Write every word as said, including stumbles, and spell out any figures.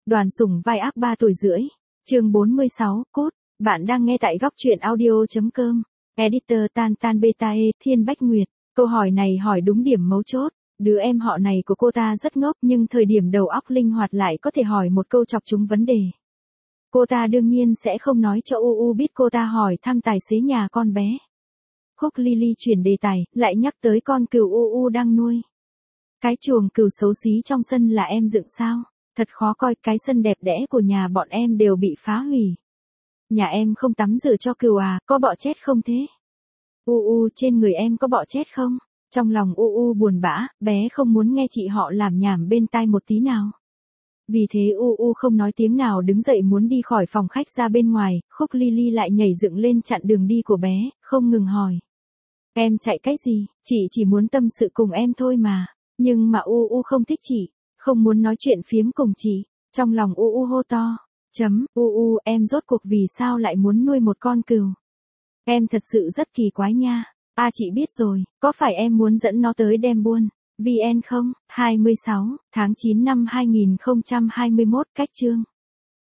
Đoàn Sủng vai ác ba tuổi rưỡi. Chương bốn mươi sáu, cốt. Bạn đang nghe tại góc truyện audio chấm com. Editor Tan Tan Beta E, Thiên Bách Nguyệt. Câu hỏi này hỏi đúng điểm mấu chốt. Đứa em họ này của cô ta rất ngốc nhưng thời điểm đầu óc linh hoạt lại có thể hỏi một câu chọc trúng vấn đề. Cô ta đương nhiên sẽ không nói cho U U biết cô ta hỏi thăm tài xế nhà con bé. Khúc Lily chuyển đề tài, lại nhắc tới con cừu U U đang nuôi. Cái chuồng cừu xấu xí trong sân là em dựng sao? Thật khó coi, cái sân đẹp đẽ của nhà bọn em đều bị phá hủy. Nhà em không tắm rửa cho cừu à, có bọ chết không thế? U U, trên người em có bọ chết không? Trong lòng U U buồn bã, bé không muốn nghe chị họ làm nhảm bên tai một tí nào. Vì thế U U không nói tiếng nào đứng dậy muốn đi khỏi phòng khách ra bên ngoài, Khúc Lily lại nhảy dựng lên chặn đường đi của bé, không ngừng hỏi. Em chạy cái gì, chị chỉ muốn tâm sự cùng em thôi mà. Nhưng mà U U không thích chị, không muốn nói chuyện phiếm cùng chị. Trong lòng U U hô to. Chấm, U U, em rốt cuộc vì sao lại muốn nuôi một con cừu? Em thật sự rất kỳ quái nha. À chị biết rồi, có phải em muốn dẫn nó tới đem buôn vê en không? hai mươi sáu tháng chín năm hai nghìn không trăm hai mươi mốt, cách chương.